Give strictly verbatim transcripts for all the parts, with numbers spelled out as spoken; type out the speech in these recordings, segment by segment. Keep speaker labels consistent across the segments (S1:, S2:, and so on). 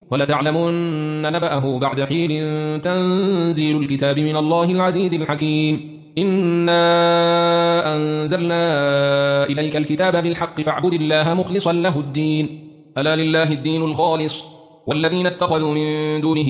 S1: ولتعلمن نبأه بعد حين تنزيل الكتاب من الله العزيز الحكيم إنا أنزلنا إليك الكتاب بالحق فاعبد الله مخلصا له الدين ألا لله الدين الخالص والذين اتخذوا من دونه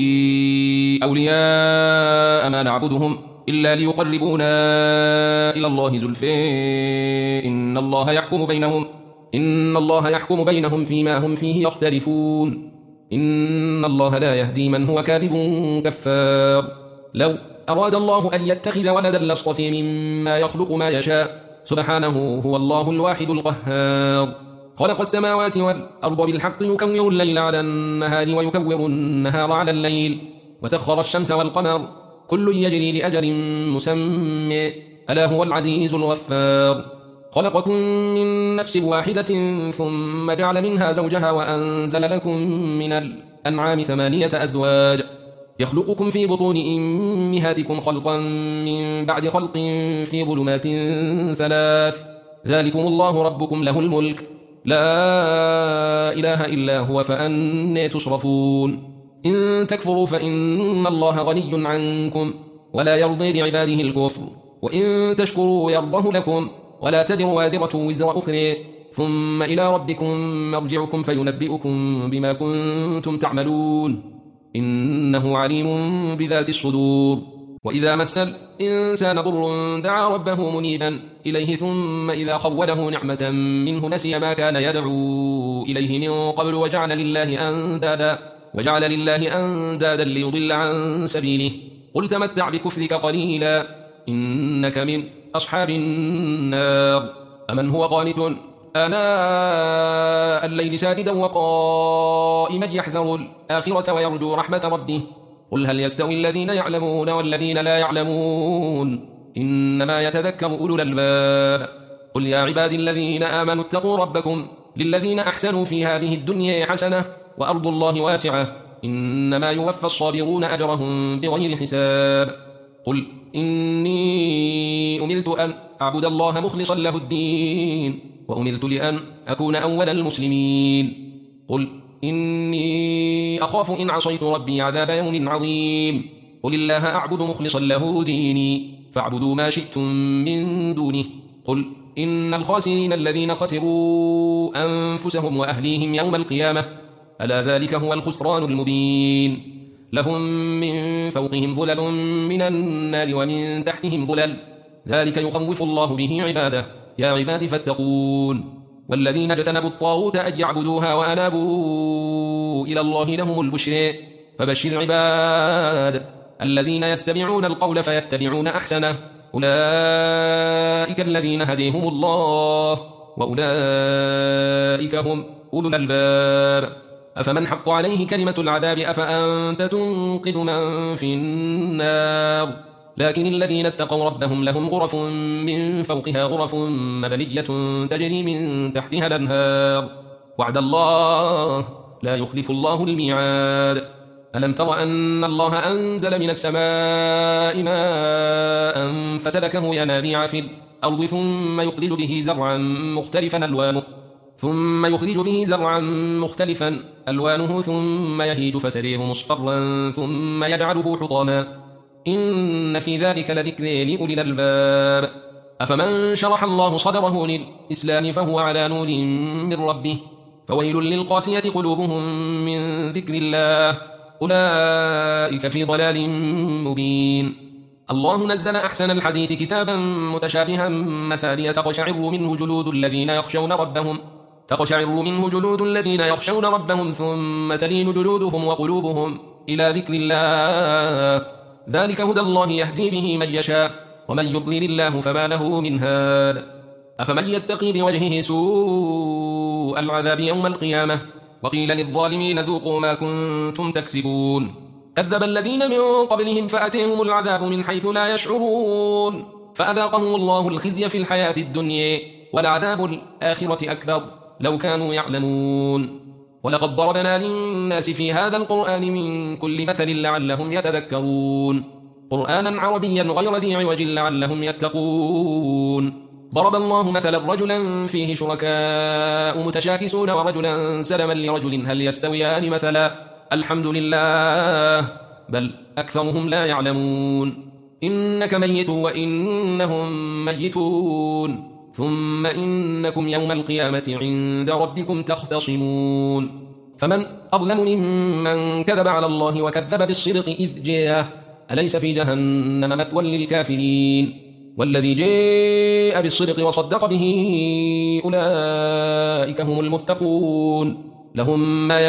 S1: أولياء ما نعبدهم إلا ليقربونا إلى الله زلفى إن الله يحكم بينهم إن الله يحكم بينهم فيما هم فيه يختلفون إن الله لا يهدي من هو كاذب كفار لو أراد الله أن يتخذ ولدا لاصطفى مما يخلق ما يشاء سبحانه هو الله الواحد القهار خلق السماوات والأرض بالحق يكور الليل على النهار ويكور النهار على الليل وسخر الشمس والقمر كل يجري لأجل مسمى ألا هو العزيز الغفار خلقكم من نفس واحدة ثم جعل منها زوجها وأنزل لكم من الأنعام ثمانية أزواج يخلقكم في بطون أمهاتكم خلقا من بعد خلق في ظلمات ثلاث ذلكم الله ربكم له الملك لا إله إلا هو فأنى تصرفون إن تكفروا فإن الله غني عنكم ولا يرضي لعباده الكفر وإن تشكروا يرضه لكم ولا تزر وازرة وزر أخرى ثم إلى ربكم مرجعكم فينبئكم بما كنتم تعملون إنه عليم بذات الصدور وإذا مس الإنسان ضر دعا ربه منيبا إليه ثم إذا خوله نعمة منه نسي ما كان يدعو إليه من قبل وجعل لله أندادا وجعل لله أندادا ليضل عن سبيله قل تمتع بكفرك قليلا إنك من أصحاب النار أمن هو قانت آناء الليل ساجدا وقائما يحذر الآخرة ويرجو رحمة ربه قل هل يستوي الذين يعلمون والذين لا يعلمون إنما يتذكر أولو الألباب قل يا عبادي الذين آمنوا اتقوا ربكم للذين أحسنوا في هذه الدنيا حسنة وأرض الله واسعة إنما يوفى الصابرون أجرهم بغير حساب قل إني أمرت أن أعبد الله مخلصا له الدين وأمرت لأن أكون أول المسلمين قل إني أخاف إن عصيت ربي عذاب يوم عظيم قل الله أعبد مخلصا له ديني فاعبدوا ما شئتم من دونه قل إن الخاسرين الذين خسروا أنفسهم وأهليهم يوم القيامة ألا ذلك هو الخسران المبين لهم من فوقهم ظلل من النار ومن تحتهم ظلل ذلك يخوف الله به عباده يا عباد فاتقون والذين اجتنبوا الطاغوت أن يعبدوها وأنابوا إلى الله لهم البشر فبشر العباد الذين يستمعون القول فيتبعون أحسنه أولئك الذين هديهم الله وأولئك هم أولو الألباب أفمن حق عليه كلمة العذاب أفأنت تنقذ من في النار لكن الذين اتقوا ربهم لهم غرف من فوقها غرف مبنية تجري من تحتها الأنهار وعد الله لا يخلف الله الميعاد ألم تر أن الله أنزل من السماء ماء فسلكه ينابيع في الأرض ثم يخرج به زرعا مختلفا ألوانه ثم يخرج به زرعا مختلفا ألوانه ثم يهيج فتريه مصفرا ثم يجعله حطاما إن في ذلك لذكر لأولي الألباب أفمن شرح الله صدره للإسلام فهو على نور من ربه فويل للقاسية قلوبهم من ذكر الله أولئك في ضلال مبين الله نزل أحسن الحديث كتابا متشابها مثانية تقشعر منه جلود الذين يخشون ربهم تقشعر منه جلود الذين يخشون ربهم ثم تلين جلودهم وقلوبهم إلى ذكر الله ذلك هدى الله يهدي به من يشاء ومن يضلل الله فما له من هاد أفمن يتقي بوجهه سوء العذاب يوم القيامة وقيل للظالمين ذوقوا ما كنتم تكسبون كذب الذين من قبلهم فأتيهم العذاب من حيث لا يشعرون فأذاقهم الله الخزي في الحياة الدنيا ولعذاب الآخرة أكبر لو كانوا يعلمون ولقد ضربنا للناس في هذا القرآن من كل مثل لعلهم يتذكرون قرآنا عربيا غير ذي عوج لعلهم يتقون ضرب الله مثلا رجلا فيه شركاء متشاكسون ورجلا سلما لرجل هل يستويان مثلا الحمد لله بل أكثرهم لا يعلمون إنك ميت وإنهم ميتون ثم إنكم يوم القيامة عند ربكم تختصمون فمن أظلم ممن كذب على الله وكذب بالصدق إذ جاءه أليس في جهنم مثوى للكافرين والذي جاء بالصدق وصدق به أولئك هم المتقون لهم ما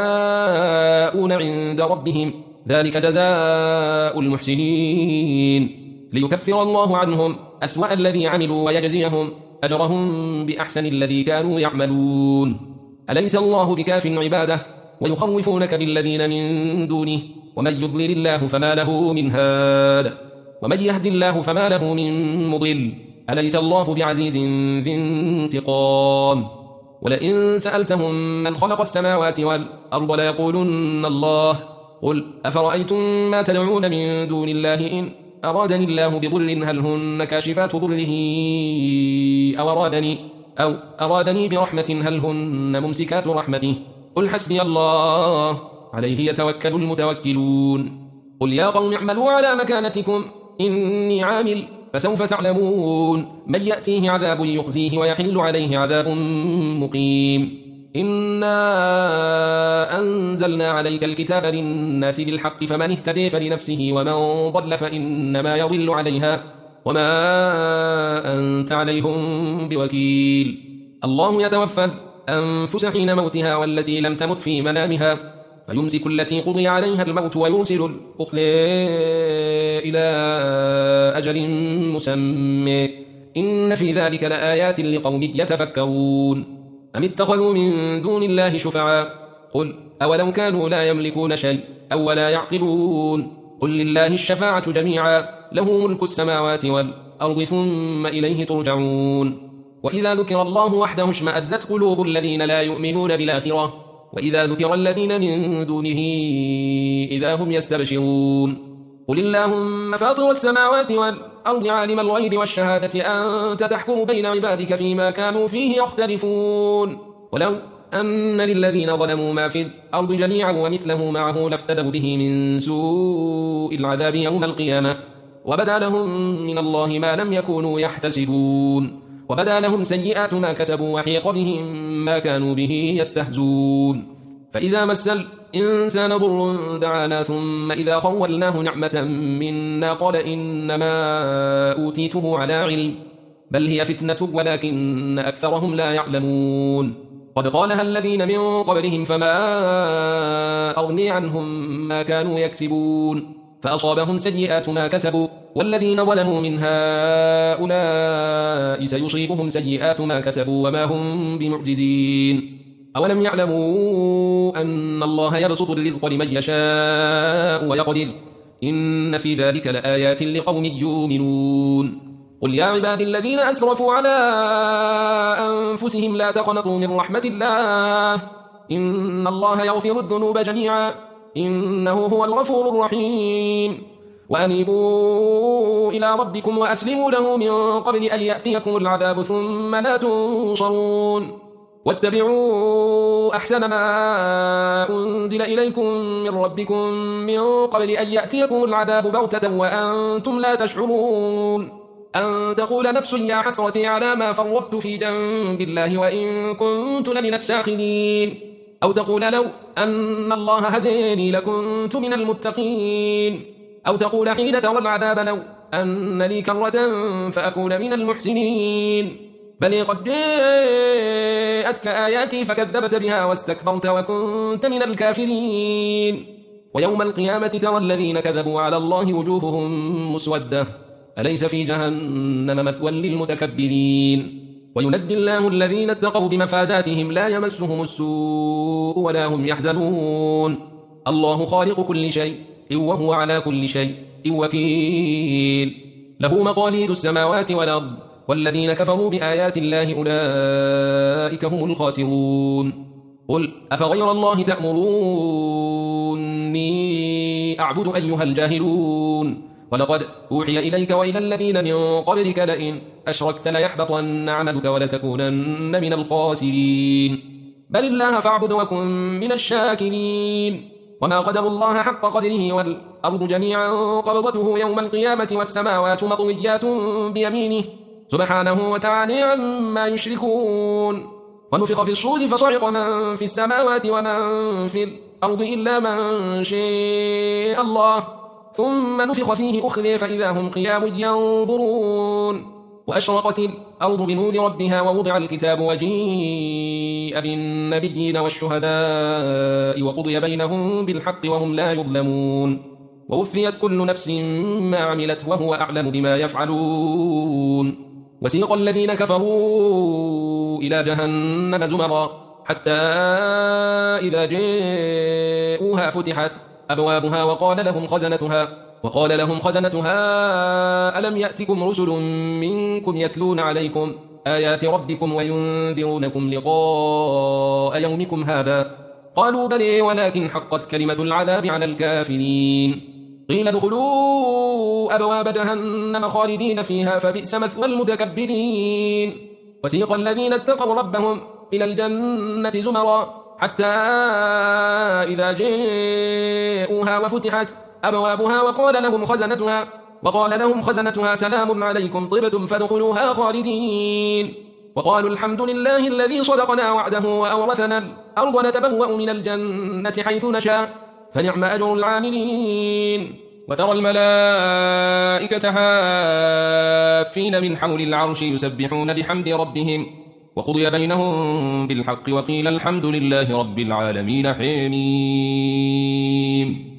S1: يشاءون عند ربهم ذلك جزاء المحسنين ليكفر الله عنهم أسوأ الذي عملوا ويجزيهم أجرهم بأحسن الذي كانوا يعملون أليس الله بكاف عباده ويخوفونك بالذين من دونه ومن يضلل الله فما له من هاد ومن يهد الله فما له من مضل أليس الله بعزيز ذي انتقام ولئن سألتهم من خلق السماوات والأرض ليقولن الله قل أفرأيتم ما تدعون من دون الله إن أرادني الله بضر هل هن كاشفات ضره أو أرادني, أو أرادني برحمة هل هن ممسكات رحمته قل حسبي الله عليه يتوكل المتوكلون قل يا قوم اعملوا على مكانتكم إني عامل فسوف تعلمون من يأتيه عذاب يخزيه ويحل عليه عذاب مقيم إنا أنزلنا عليك الكتاب للناس بالحق فمن اهتدي فلنفسه ومن ضل فإنما يضل عليها وما أنت عليهم بوكيل الله يتوفى الأنفس حين موتها والتي لم تمت في منامها فيمسك التي قضي عليها الموت ويرسل الأخرى إلى أجل مسمى إن في ذلك لآيات لقوم يتفكرون أم اتخذوا من دون الله شفعاء قل أولو كانوا لا يملكون شيء أو ولا يعقلون قل لله الشفاعة جميعا له ملك السماوات والأرض ثم إليه ترجعون وإذا ذكر الله وحده اشمأزت قلوب الذين لا يؤمنون بالآخرة وإذا ذكر الذين من دونه إذا هم يستبشرون قل اللهم فاطر السماوات والأرض عالم الغيب والشهادة أنت تحكم بين عبادك فيما كانوا فيه يختلفون ولو أن للذين ظلموا ما في الأرض جميعا ومثله معه لافتدوا به من سوء العذاب يوم القيامة وبدا لهم من الله ما لم يكونوا يحتسبون وبدا لهم سيئات ما كسبوا وحيق بهم ما كانوا به يستهزون فإذا مس الإنسان ضر دعانا ثم إذا خولناه نعمة منا قال إنما أوتيته على علم بل هي فتنة ولكن أكثرهم لا يعلمون قد قالها الذين من قبلهم فما أغني عنهم ما كانوا يكسبون فأصابهم سيئات ما كسبوا والذين ظلموا من هؤلاء سيصيبهم سيئات ما كسبوا وما هم بمعجزين أولم يعلموا أن الله يبسط الرزق لمن يشاء ويقدر إن في ذلك لآيات لقوم يؤمنون قل يا عبادي الذين أسرفوا على أنفسهم لا تقنطوا من رحمة الله إن الله يغفر الذنوب جميعا إنه هو الغفور الرحيم وأنيبوا إلى ربكم وأسلموا له من قبل أن يأتيكم العذاب ثم لا تنصرون واتبعوا أحسن ما أنزل إليكم من ربكم من قبل أن يأتيكم العذاب بغتة وأنتم لا تشعرون أن تقول نفس يا حسرتي على ما فرطت في جنب الله وإن كنت لمن الساخرين أو تقول لو أن الله هداني لكنت من المتقين أو تقول حين ترى العذاب لو أن لي كرة فأكون من المحسنين بل قد جاءتك آياتي فكذبت بها واستكبرت وكنت من الكافرين ويوم القيامة ترى الذين كذبوا على الله وجوههم مسودة أليس في جهنم مثوى للمتكبرين وينجي الله الذين اتقوا بمفازاتهم لا يمسهم السوء ولا هم يحزنون الله خالق كل شيء وهو على كل شيء وكيل له مقاليد السماوات والأرض والذين كفروا بآيات الله أولئك هم الخاسرون قل أفغير الله تأمروني أعبد أيها الجاهلون ولقد أوحي إليك وإلى الذين من قبلك لئن أشركت ليحبطن عملك ولتكونن من الخاسرين بل الله فاعبد وكن من الشاكرين وما قدروا الله حق قدره والأرض جميعا قبضته يوم القيامة والسماوات مطويات بيمينه سبحانه وتعالى عما يشركون ونفخ في الصور فصعق من في السماوات ومن في الأرض إلا من شاء الله ثم نفخ فيه أخرى فإذا هم قيام ينظرون وأشرقت الأرض بنور ربها ووضع الكتاب وجيء بالنبيين والشهداء وقضي بينهم بالحق وهم لا يظلمون ووفيت كل نفس ما عملت وهو أعلم بما يفعلون وسيق الذين كفروا إلى جهنم زمرا حتى إذا جاءوها فتحت أبوابها وقال لهم خزنتها وقال لهم خزنتها ألم يأتكم رسل منكم يتلون عليكم آيات ربكم وينذرونكم لقاء يومكم هذا قالوا بلى ولكن حقت كلمة العذاب على الكافرين قيل ادخلوا أبواب جهنم خالدين فيها فبئس مثوى المتكبرين وسيق الذين اتقوا ربهم إلى الجنة زمرا حتى إذا جاءوها وفتحت أبوابها وقال لهم خزنتها وقال لهم خزنتها سلام عليكم طبتم فادخلوها خالدين وقالوا الحمد لله الذي صدقنا وعده وأورثنا الأرض نتبوأ من الجنة حيث نشاء فنعم أجر العاملين وترى الملائكة حافين من حول العرش يسبحون بحمد ربهم وقضي بينهم بالحق وقيل الحمد لله رب العالمين حميم